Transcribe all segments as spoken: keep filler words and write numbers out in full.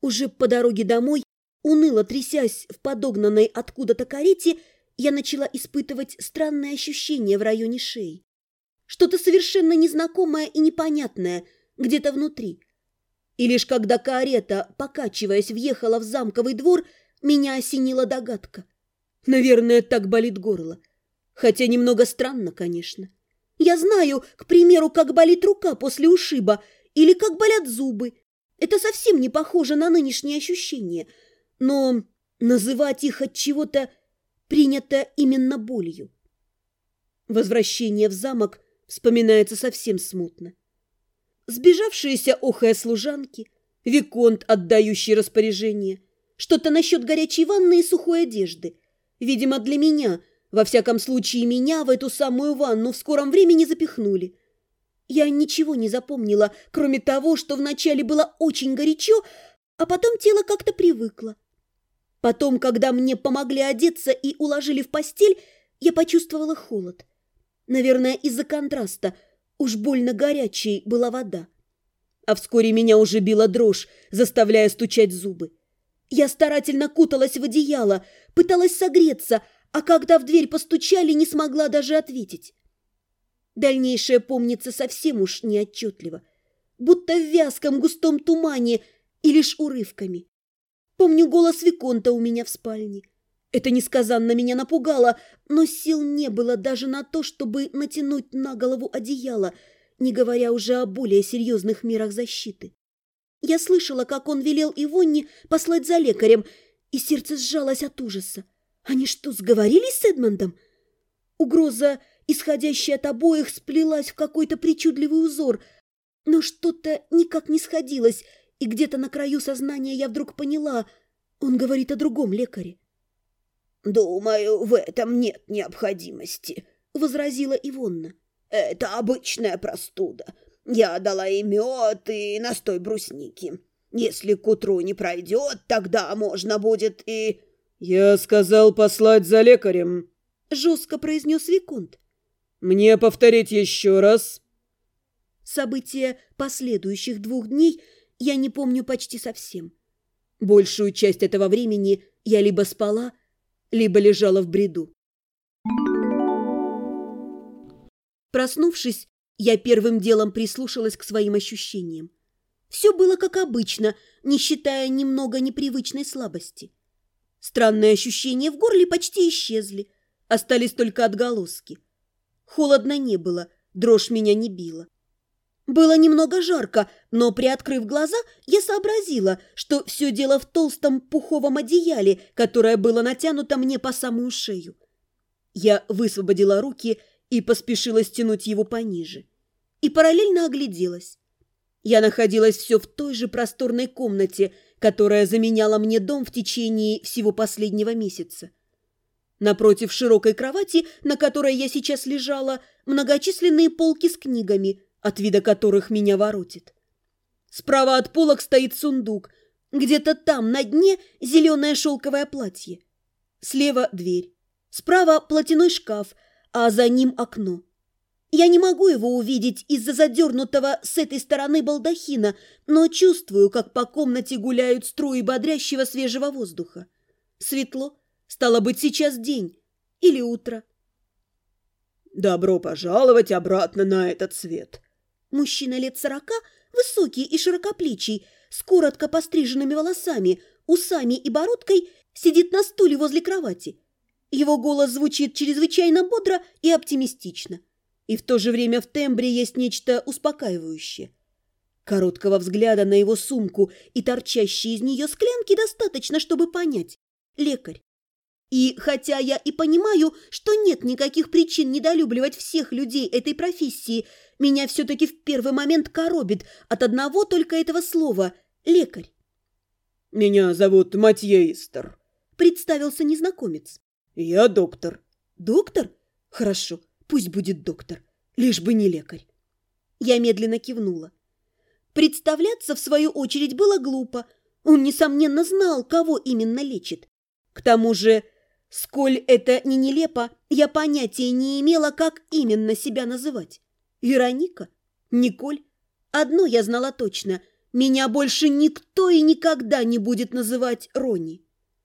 Уже по дороге домой, уныло трясясь в подогнанной откуда-то карете, я начала испытывать странные ощущения в районе шеи. Что-то совершенно незнакомое и непонятное где-то внутри. И лишь когда карета, покачиваясь, въехала в замковый двор, меня осенила догадка. Наверное, так болит горло. Хотя немного странно, конечно. Я знаю, к примеру, как болит рука после ушиба или как болят зубы. Это совсем не похоже на нынешние ощущения. Но называть их от чего-то принято именно болью. Возвращение в замок вспоминается совсем смутно. Сбежавшиеся охая служанки, виконт, отдающий распоряжение, что-то насчет горячей ванны и сухой одежды. Видимо, для меня, во всяком случае меня, в эту самую ванну в скором времени запихнули. Я ничего не запомнила, кроме того, что вначале было очень горячо, а потом тело как-то привыкло. Потом, когда мне помогли одеться и уложили в постель, я почувствовала холод. Наверное, из-за контраста. Уж больно горячей была вода. А вскоре меня уже била дрожь, заставляя стучать зубы. Я старательно куталась в одеяло, пыталась согреться, а когда в дверь постучали, не смогла даже ответить. Дальнейшее помнится совсем уж неотчетливо, будто в вязком густом тумане и лишь урывками. Помню голос виконта у меня в спальне. Это несказанно меня напугало, но сил не было даже на то, чтобы натянуть на голову одеяло, не говоря уже о более серьезных мерах защиты. Я слышала, как он велел Ивонне послать за лекарем, и сердце сжалось от ужаса. Они что, сговорились с Эдмондом? Угроза, исходящая от обоих, сплелась в какой-то причудливый узор, но что-то никак не сходилось, и где-то на краю сознания я вдруг поняла, он говорит о другом лекаре. «Думаю, в этом нет необходимости», — возразила Ивонна. «Это обычная простуда. Я дала ей мед и настой брусники. Если к утру не пройдет, тогда можно будет и...» «Я сказал послать за лекарем», — жестко произнес виконт. «Мне повторить еще раз». События последующих двух дней я не помню почти совсем. Большую часть этого времени я либо спала, либо лежала в бреду. Проснувшись, я первым делом прислушалась к своим ощущениям. Все было как обычно, не считая немного непривычной слабости. Странные ощущения в горле почти исчезли, остались только отголоски. Холодно не было, дрожь меня не била. Было немного жарко, но, приоткрыв глаза, я сообразила, что все дело в толстом пуховом одеяле, которое было натянуто мне по самую шею. Я высвободила руки и поспешила стянуть его пониже. И параллельно огляделась. Я находилась все в той же просторной комнате, которая заменяла мне дом в течение всего последнего месяца. Напротив широкой кровати, на которой я сейчас лежала, многочисленные полки с книгами, от вида которых меня воротит. Справа от полок стоит сундук, где-то там на дне зеленое шелковое платье. Слева дверь, справа платяной шкаф, а за ним окно. Я не могу его увидеть из-за задернутого с этой стороны балдахина, но чувствую, как по комнате гуляют струи бодрящего свежего воздуха. Светло, стало быть, сейчас день или утро. «Добро пожаловать обратно на этот свет!» Мужчина лет сорока, высокий и широкоплечий, с коротко постриженными волосами, усами и бородкой, сидит на стуле возле кровати. Его голос звучит чрезвычайно бодро и оптимистично. И в то же время в тембре есть нечто успокаивающее. Короткого взгляда на его сумку и торчащие из нее склянки достаточно, чтобы понять. Лекарь. И хотя я и понимаю, что нет никаких причин недолюбливать всех людей этой профессии, меня все-таки в первый момент коробит от одного только этого слова «лекарь». «Меня зовут Матье Истер», — представился незнакомец. «Я доктор». «Доктор? Хорошо, пусть будет доктор, лишь бы не лекарь». Я медленно кивнула. Представляться, в свою очередь, было глупо. Он, несомненно, знал, кого именно лечит. К тому же, сколь это не нелепо, я понятия не имела, как именно себя называть. Вероника? Николь? Одно я знала точно. Меня больше никто и никогда не будет называть Ронни.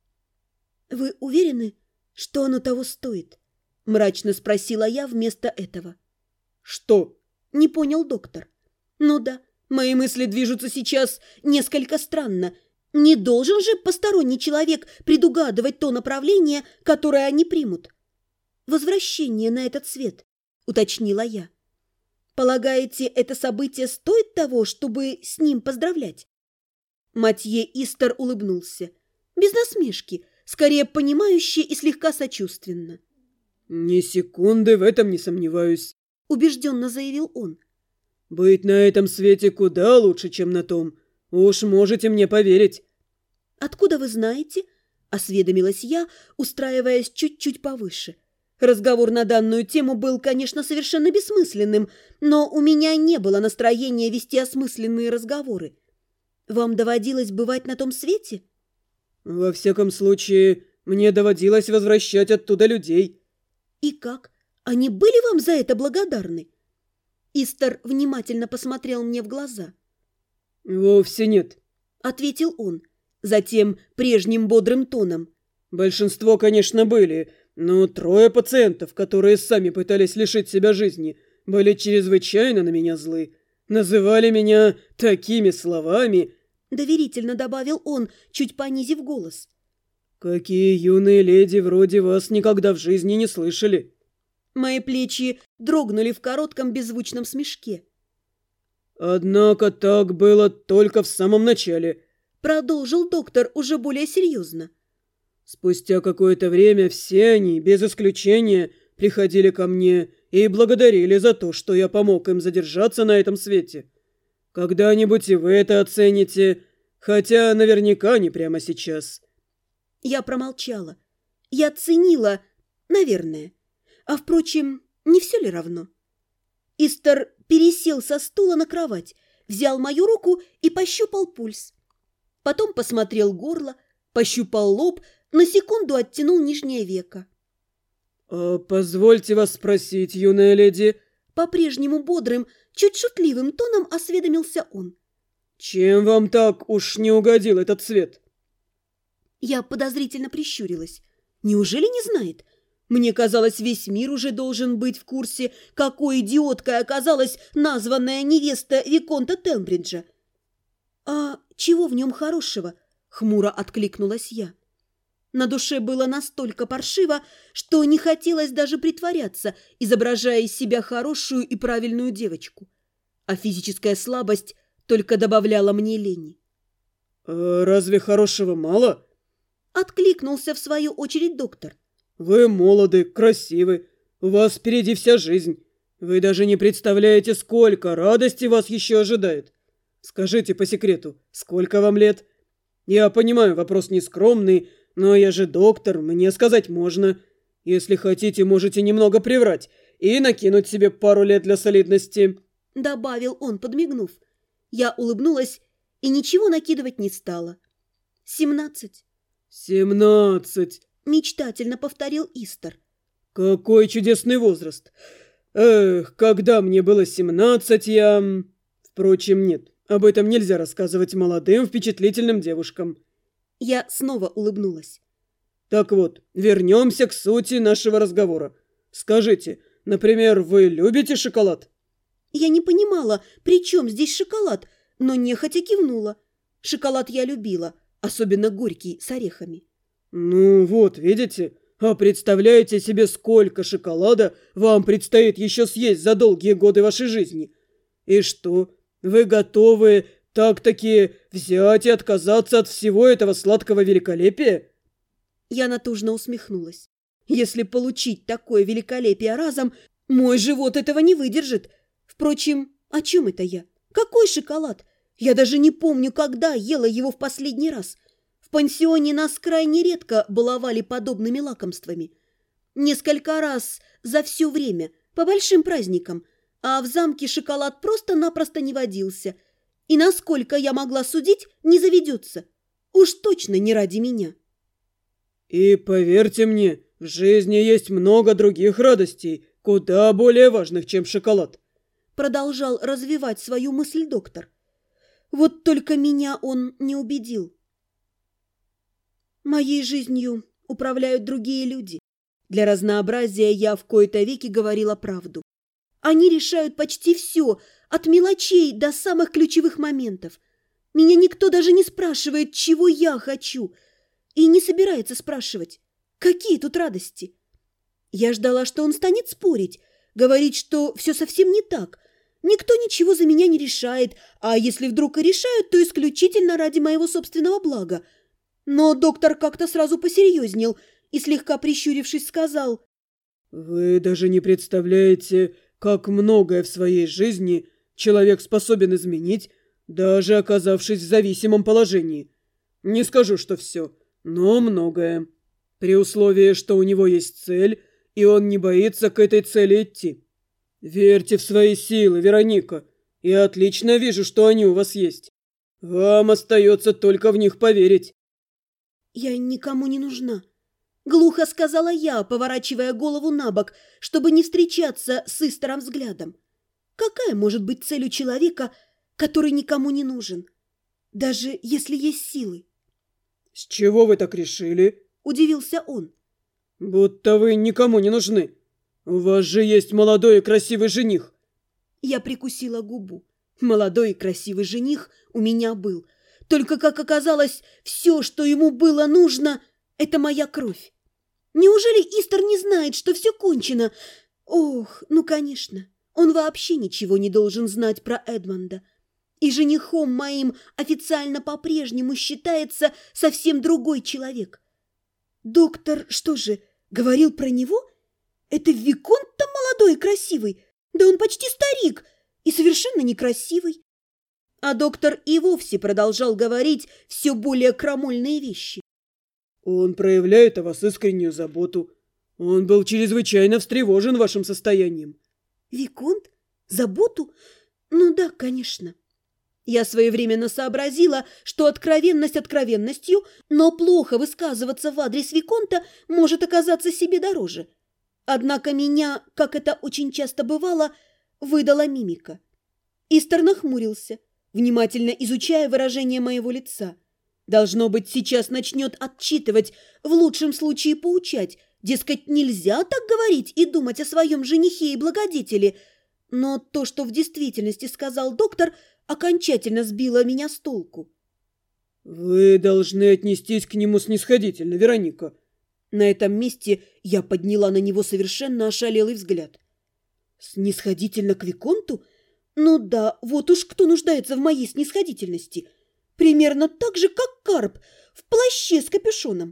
«Вы уверены, что оно того стоит?» – мрачно спросила я вместо этого. «Что?» – не понял доктор. «Ну да, мои мысли движутся сейчас несколько странно. Не должен же посторонний человек предугадывать то направление, которое они примут. Возвращение на этот свет», – уточнила я. «Полагаете, это событие стоит того, чтобы с ним поздравлять?» Матье Истер улыбнулся. Без насмешки, скорее понимающе и слегка сочувственно. «Ни секунды в этом не сомневаюсь», – убежденно заявил он. «Быть на этом свете куда лучше, чем на том. Уж можете мне поверить». «Откуда вы знаете?» – осведомилась я, устраиваясь чуть-чуть повыше. Разговор на данную тему был, конечно, совершенно бессмысленным, но у меня не было настроения вести осмысленные разговоры. «Вам доводилось бывать на том свете?» «Во всяком случае, мне доводилось возвращать оттуда людей». «И как? Они были вам за это благодарны?» Истер внимательно посмотрел мне в глаза. «Вовсе нет», — ответил он, затем прежним бодрым тоном. «Большинство, конечно, были, но трое пациентов, которые сами пытались лишить себя жизни, были чрезвычайно на меня злы. Называли меня такими словами», — доверительно добавил он, чуть понизив голос. «Какие юные леди вроде вас никогда в жизни не слышали». Мои плечи дрогнули в коротком беззвучном смешке. «Однако так было только в самом начале», — продолжил доктор уже более серьезно. «Спустя какое-то время все они, без исключения, приходили ко мне и благодарили за то, что я помог им задержаться на этом свете. Когда-нибудь и вы это оцените, хотя наверняка не прямо сейчас». Я промолчала. Я ценила, наверное. А, впрочем, не все ли равно? Истер пересел со стула на кровать, взял мою руку и пощупал пульс. Потом посмотрел горло, пощупал лоб, на секунду оттянул нижнее веко. «А позвольте вас спросить, юная леди...» По-прежнему бодрым, чуть шутливым тоном осведомился он. «Чем вам так уж не угодил этот цвет?» Я подозрительно прищурилась. Неужели не знает? Мне казалось, весь мир уже должен быть в курсе, какой идиоткой оказалась названная невеста Виконта Тембриджа. «А чего в нем хорошего?» — хмуро откликнулась я. На душе было настолько паршиво, что не хотелось даже притворяться, изображая из себя хорошую и правильную девочку. А физическая слабость только добавляла мне лени. «А разве хорошего мало?» — откликнулся в свою очередь доктор. «Вы молоды, красивы, у вас впереди вся жизнь. Вы даже не представляете, сколько радости вас еще ожидает. Скажите по секрету, сколько вам лет? Я понимаю, вопрос нескромный, но я же доктор, мне сказать можно. Если хотите, можете немного приврать и накинуть себе пару лет для солидности», — добавил он, подмигнув. Я улыбнулась и ничего накидывать не стала. «Семнадцать». «Семнадцать», — мечтательно повторил Истер. «Какой чудесный возраст! Эх, когда мне было семнадцать, я... Впрочем, нет, об этом нельзя рассказывать молодым, впечатлительным девушкам». Я снова улыбнулась. «Так вот, вернемся к сути нашего разговора. Скажите, например, вы любите шоколад?» Я не понимала, при чем здесь шоколад, но нехотя кивнула. Шоколад я любила, особенно горький, с орехами. «Ну вот, видите? А представляете себе, сколько шоколада вам предстоит еще съесть за долгие годы вашей жизни? И что, вы готовы так-таки взять и отказаться от всего этого сладкого великолепия?» Я натужно усмехнулась. Если получить такое великолепие разом, мой живот этого не выдержит. Впрочем, о чем это я? Какой шоколад? Я даже не помню, когда ела его в последний раз. В пансионе нас крайне редко баловали подобными лакомствами. Несколько раз за все время, по большим праздникам, а в замке шоколад просто-напросто не водился. И, насколько я могла судить, не заведется. Уж точно не ради меня. «И поверьте мне, в жизни есть много других радостей, куда более важных, чем шоколад», — продолжал развивать свою мысль доктор. Вот только меня он не убедил. Моей жизнью управляют другие люди. Для разнообразия я в кои-то веки говорила правду. Они решают почти все, от мелочей до самых ключевых моментов. Меня никто даже не спрашивает, чего я хочу, и не собирается спрашивать, какие тут радости. Я ждала, что он станет спорить, говорить, что все совсем не так. Никто ничего за меня не решает, а если вдруг и решают, то исключительно ради моего собственного блага. Но доктор как-то сразу посерьезнел и, слегка прищурившись, сказал: «Вы даже не представляете, как многое в своей жизни человек способен изменить, даже оказавшись в зависимом положении. Не скажу, что все, но многое. При условии, что у него есть цель, и он не боится к этой цели идти. Верьте в свои силы, Вероника. Я отлично вижу, что они у вас есть. Вам остается только в них поверить». «Я никому не нужна», — глухо сказала я, поворачивая голову на бок, чтобы не встречаться с Истером взглядом. «Какая может быть цель у человека, который никому не нужен, даже если есть силы?» «С чего вы так решили?» — удивился он. «Будто вы никому не нужны. У вас же есть молодой и красивый жених». Я прикусила губу. Молодой и красивый жених у меня был. Только, как оказалось, все, что ему было нужно, — это моя кровь. Неужели Истер не знает, что все кончено? Ох, ну, конечно, он вообще ничего не должен знать про Эдмонда. И женихом моим официально по-прежнему считается совсем другой человек. Доктор, что же, говорил про него? Это Виконт-то молодой и красивый. Да он почти старик и совершенно некрасивый. А доктор и вовсе продолжал говорить все более крамольные вещи. «Он проявляет о вас искреннюю заботу. Он был чрезвычайно встревожен вашим состоянием». «Виконт? Заботу? Ну да, конечно». Я своевременно сообразила, что откровенность откровенностью, но плохо высказываться в адрес Виконта может оказаться себе дороже. Однако меня, как это очень часто бывало, выдала мимика. Истер нахмурился, внимательно изучая выражение моего лица. Должно быть, сейчас начнет отчитывать, в лучшем случае поучать. Дескать, нельзя так говорить и думать о своем женихе и благодетеле. Но то, что в действительности сказал доктор, окончательно сбило меня с толку. «Вы должны отнестись к нему снисходительно, Вероника». На этом месте я подняла на него совершенно ошалелый взгляд. «Снисходительно к Виконту? Ну да, вот уж кто нуждается в моей снисходительности. Примерно так же, как карп в плаще с капюшоном».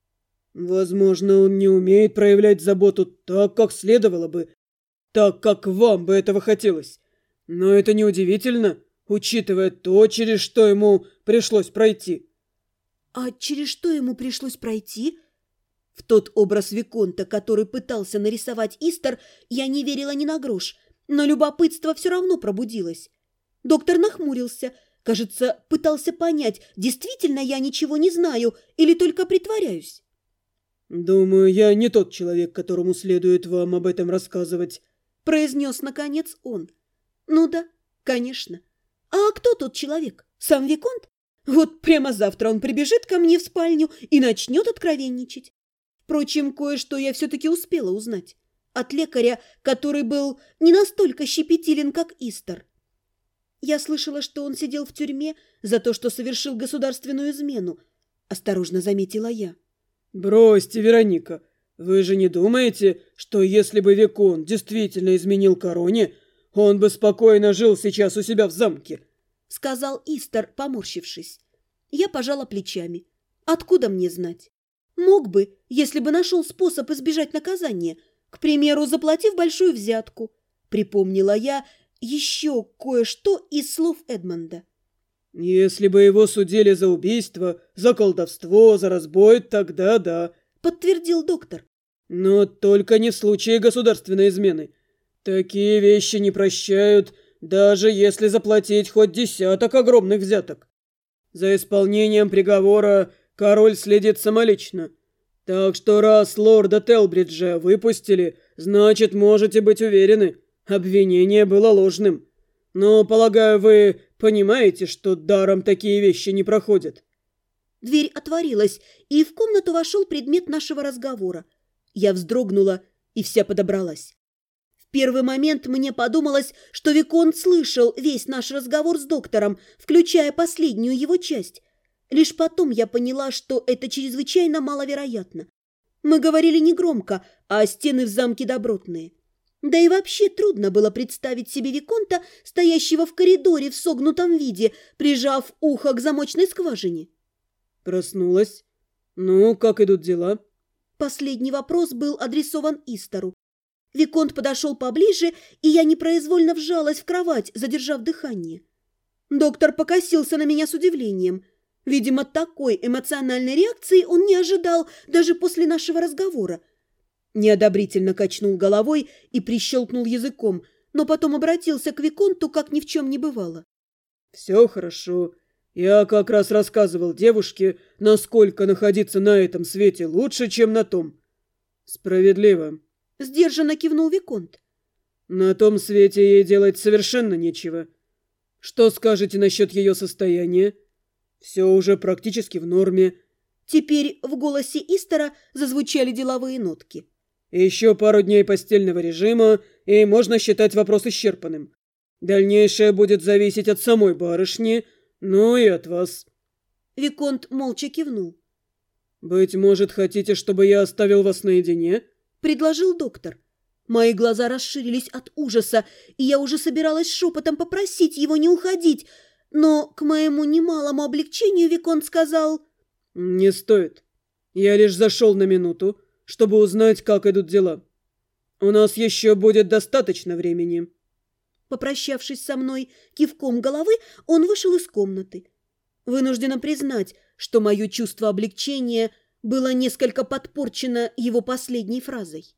«Возможно, он не умеет проявлять заботу так, как следовало бы, так, как вам бы этого хотелось. Но это неудивительно, учитывая то, через что ему пришлось пройти». «А через что ему пришлось пройти?» В тот образ Виконта, который пытался нарисовать Истер, я не верила ни на грош, но любопытство все равно пробудилось. Доктор нахмурился, кажется, пытался понять, действительно я ничего не знаю или только притворяюсь. «Думаю, я не тот человек, которому следует вам об этом рассказывать», — произнес, наконец, он. «Ну да, конечно. А кто тот человек? Сам Виконт? Вот прямо завтра он прибежит ко мне в спальню и начнет откровенничать. Впрочем, кое-что я все-таки успела узнать. От лекаря, который был не настолько щепетилен, как Истер. Я слышала, что он сидел в тюрьме за то, что совершил государственную измену», — осторожно заметила я. «Бросьте, Вероника, вы же не думаете, что если бы Виконт действительно изменил короне, он бы спокойно жил сейчас у себя в замке?» — сказал Истер, поморщившись. Я пожала плечами. «Откуда мне знать? Мог бы, если бы нашел способ избежать наказания, к примеру, заплатив большую взятку», — припомнила я еще кое-что из слов Эдмонда. «Если бы его судили за убийство, за колдовство, за разбой, тогда да», — подтвердил доктор. «Но только не в случае государственной измены. Такие вещи не прощают, даже если заплатить хоть десяток огромных взяток. За исполнением приговора король следит самолично. Так что раз лорда Телбриджа выпустили, значит, можете быть уверены, обвинение было ложным. Но, полагаю, вы понимаете, что даром такие вещи не проходят?» Дверь отворилась, и в комнату вошел предмет нашего разговора. Я вздрогнула и вся подобралась. В первый момент мне подумалось, что Виконт слышал весь наш разговор с доктором, включая последнюю его часть. Лишь потом я поняла, что это чрезвычайно маловероятно. Мы говорили негромко, а стены в замке добротные. Да и вообще трудно было представить себе Виконта, стоящего в коридоре в согнутом виде, прижав ухо к замочной скважине. «Проснулась? Ну, как идут дела?» Последний вопрос был адресован Истору. Виконт подошел поближе, и я непроизвольно вжалась в кровать, задержав дыхание. Доктор покосился на меня с удивлением. Видимо, такой эмоциональной реакции он не ожидал даже после нашего разговора. Неодобрительно качнул головой и прищелкнул языком, но потом обратился к Виконту, как ни в чем не бывало. «Все хорошо. Я как раз рассказывал девушке, насколько находиться на этом свете лучше, чем на том». «Справедливо», — сдержанно кивнул Виконт. «На том свете ей делать совершенно нечего. Что скажете насчет ее состояния? Все уже практически в норме». Теперь в голосе Истора зазвучали деловые нотки. «Еще пару дней постельного режима, и можно считать вопрос исчерпанным. Дальнейшее будет зависеть от самой барышни, ну и от вас». Виконт молча кивнул. «Быть может, хотите, чтобы я оставил вас наедине?» — предложил доктор. Мои глаза расширились от ужаса, и я уже собиралась шепотом попросить его не уходить, но к моему немалому облегчению Виконт сказал: «Не стоит. Я лишь зашел на минуту, чтобы узнать, как идут дела. У нас еще будет достаточно времени». Попрощавшись со мной кивком головы, он вышел из комнаты. Вынуждена признать, что мое чувство облегчения было несколько подпорчено его последней фразой.